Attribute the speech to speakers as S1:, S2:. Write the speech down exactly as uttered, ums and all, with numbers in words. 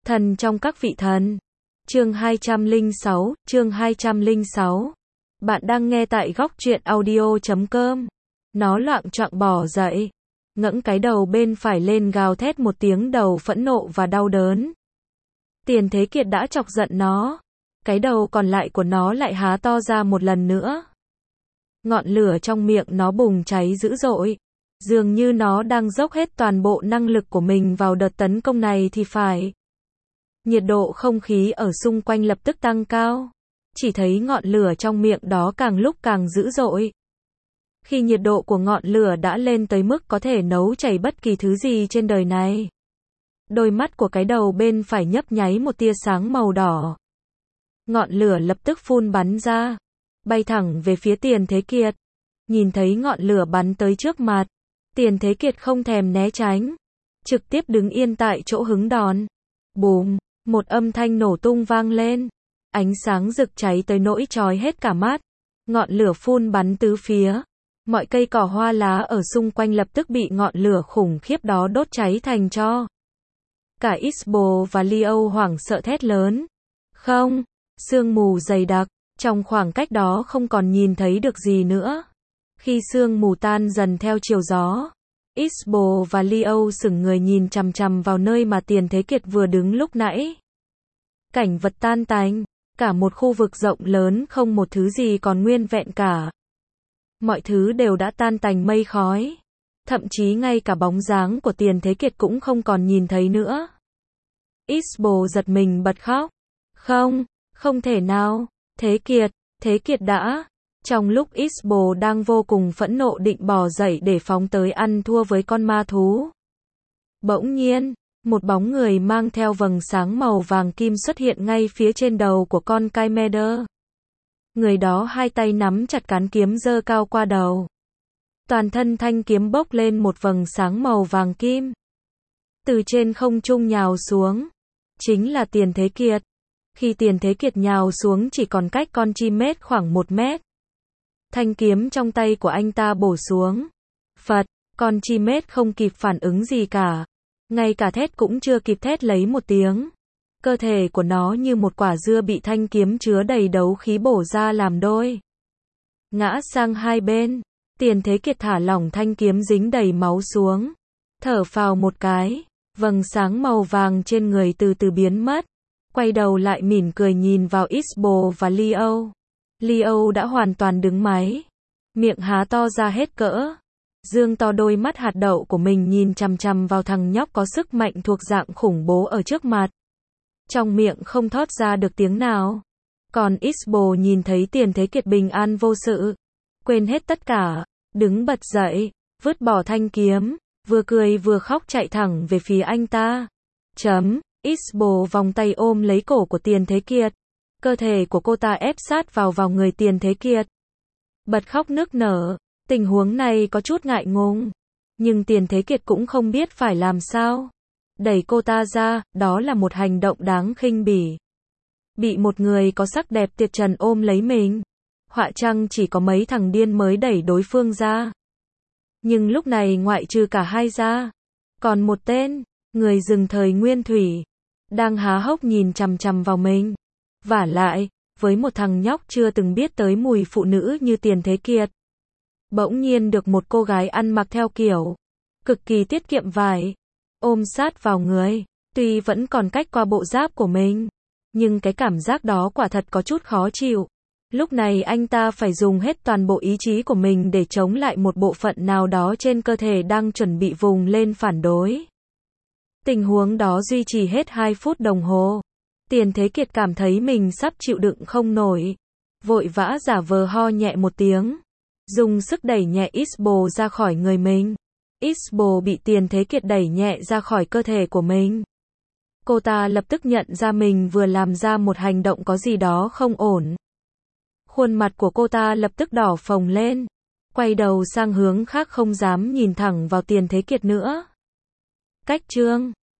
S1: Thần trong các vị thần. Chương hai trăm lẻ sáu, chương hai trăm lẻ sáu. Bạn đang nghe tại góc truyện audio chấm com. Nó loạng choạng bò dậy, ngẩng cái đầu bên phải lên gào thét một tiếng đầu phẫn nộ và đau đớn. Tiền Thế Kiệt đã chọc giận nó, cái đầu còn lại của nó lại há to ra một lần nữa. Ngọn lửa trong miệng nó bùng cháy dữ dội, dường như nó đang dốc hết toàn bộ năng lực của mình vào đợt tấn công này thì phải. Nhiệt độ không khí ở xung quanh lập tức tăng cao, chỉ thấy ngọn lửa trong miệng đó càng lúc càng dữ dội. Khi nhiệt độ của ngọn lửa đã lên tới mức có thể nấu chảy bất kỳ thứ gì trên đời này, đôi mắt của cái đầu bên phải nhấp nháy một tia sáng màu đỏ. Ngọn lửa lập tức phun bắn ra, bay thẳng về phía Tiền Thế Kiệt. Nhìn thấy ngọn lửa bắn tới trước mặt, Tiền Thế Kiệt không thèm né tránh, trực tiếp đứng yên tại chỗ hứng đòn. Bùm, một âm thanh nổ tung vang lên, ánh sáng rực cháy tới nỗi chói hết cả mắt. Ngọn lửa phun bắn tứ phía, mọi cây cỏ hoa lá ở xung quanh lập tức bị ngọn lửa khủng khiếp đó đốt cháy thành tro. Cả Isbo và Leo hoảng sợ thét lớn. Không, sương mù dày đặc, trong khoảng cách đó không còn nhìn thấy được gì nữa. Khi sương mù tan dần theo chiều gió, Isbo và Leo sững người nhìn chằm chằm vào nơi mà Tiền Thế Kiệt vừa đứng lúc nãy. Cảnh vật tan tành, cả một khu vực rộng lớn không một thứ gì còn nguyên vẹn cả. Mọi thứ đều đã tan tành mây khói, thậm chí ngay cả bóng dáng của Tiền Thế Kiệt cũng không còn nhìn thấy nữa. Isbo giật mình bật khóc. Không, không thể nào, Thế Kiệt, Thế Kiệt đã. Trong lúc Isbo đang vô cùng phẫn nộ định bò dậy để phóng tới ăn thua với con ma thú, bỗng nhiên, một bóng người mang theo vầng sáng màu vàng kim xuất hiện ngay phía trên đầu của con Chimera. Người đó hai tay nắm chặt cán kiếm giơ cao qua đầu. Toàn thân thanh kiếm bốc lên một vầng sáng màu vàng kim. Từ trên không trung nhào xuống, chính là Tiền Thế Kiệt. Khi Tiền Thế Kiệt nhào xuống chỉ còn cách con chim mết khoảng một mét. Thanh kiếm trong tay của anh ta bổ xuống. Phật, con chim mết không kịp phản ứng gì cả. Ngay cả thét cũng chưa kịp thét lấy một tiếng. Cơ thể của nó như một quả dưa bị thanh kiếm chứa đầy đấu khí bổ ra làm đôi. Ngã sang hai bên, Tiền Thế Kiệt thả lỏng thanh kiếm dính đầy máu xuống. Thở phào một cái, vầng sáng màu vàng trên người từ từ biến mất. Quay đầu lại mỉm cười nhìn vào Isbo và Leo. Leo đã hoàn toàn đứng máy, miệng há to ra hết cỡ, dương to đôi mắt hạt đậu của mình nhìn chằm chằm vào thằng nhóc có sức mạnh thuộc dạng khủng bố ở trước mặt. Trong miệng không thốt ra được tiếng nào. Còn Isbo nhìn thấy Tiền Thế Kiệt bình an vô sự, quên hết tất cả, đứng bật dậy, vứt bỏ thanh kiếm, vừa cười vừa khóc chạy thẳng về phía anh ta. Chấm, Isbo vòng tay ôm lấy cổ của Tiền Thế Kiệt. Cơ thể của cô ta ép sát vào vào người Tiền Thế Kiệt. Bật khóc nức nở, tình huống này có chút ngại ngùng. Nhưng Tiền Thế Kiệt cũng không biết phải làm sao. Đẩy cô ta ra, đó là một hành động đáng khinh bỉ. Bị một người có sắc đẹp tuyệt trần ôm lấy mình. Họa chăng chỉ có mấy thằng điên mới đẩy đối phương ra. Nhưng lúc này ngoại trừ cả hai ra, còn một tên, người rừng thời nguyên thủy, đang há hốc nhìn chằm chằm vào mình. Vả lại, với một thằng nhóc chưa từng biết tới mùi phụ nữ như Tiền Thế Kiệt, bỗng nhiên được một cô gái ăn mặc theo kiểu cực kỳ tiết kiệm vải, ôm sát vào người, tuy vẫn còn cách qua bộ giáp của mình, nhưng cái cảm giác đó quả thật có chút khó chịu. Lúc này anh ta phải dùng hết toàn bộ ý chí của mình để chống lại một bộ phận nào đó trên cơ thể đang chuẩn bị vùng lên phản đối. Tình huống đó duy trì hết hai phút đồng hồ. Tiền Thế Kiệt cảm thấy mình sắp chịu đựng không nổi, vội vã giả vờ ho nhẹ một tiếng, dùng sức đẩy nhẹ Isbo ra khỏi người mình. Isbo bị Tiền Thế Kiệt đẩy nhẹ ra khỏi cơ thể của mình. Cô ta lập tức nhận ra mình vừa làm ra một hành động có gì đó không ổn. Khuôn mặt của cô ta lập tức đỏ phồng lên, quay đầu sang hướng khác không dám nhìn thẳng vào Tiền Thế Kiệt nữa. Cách chương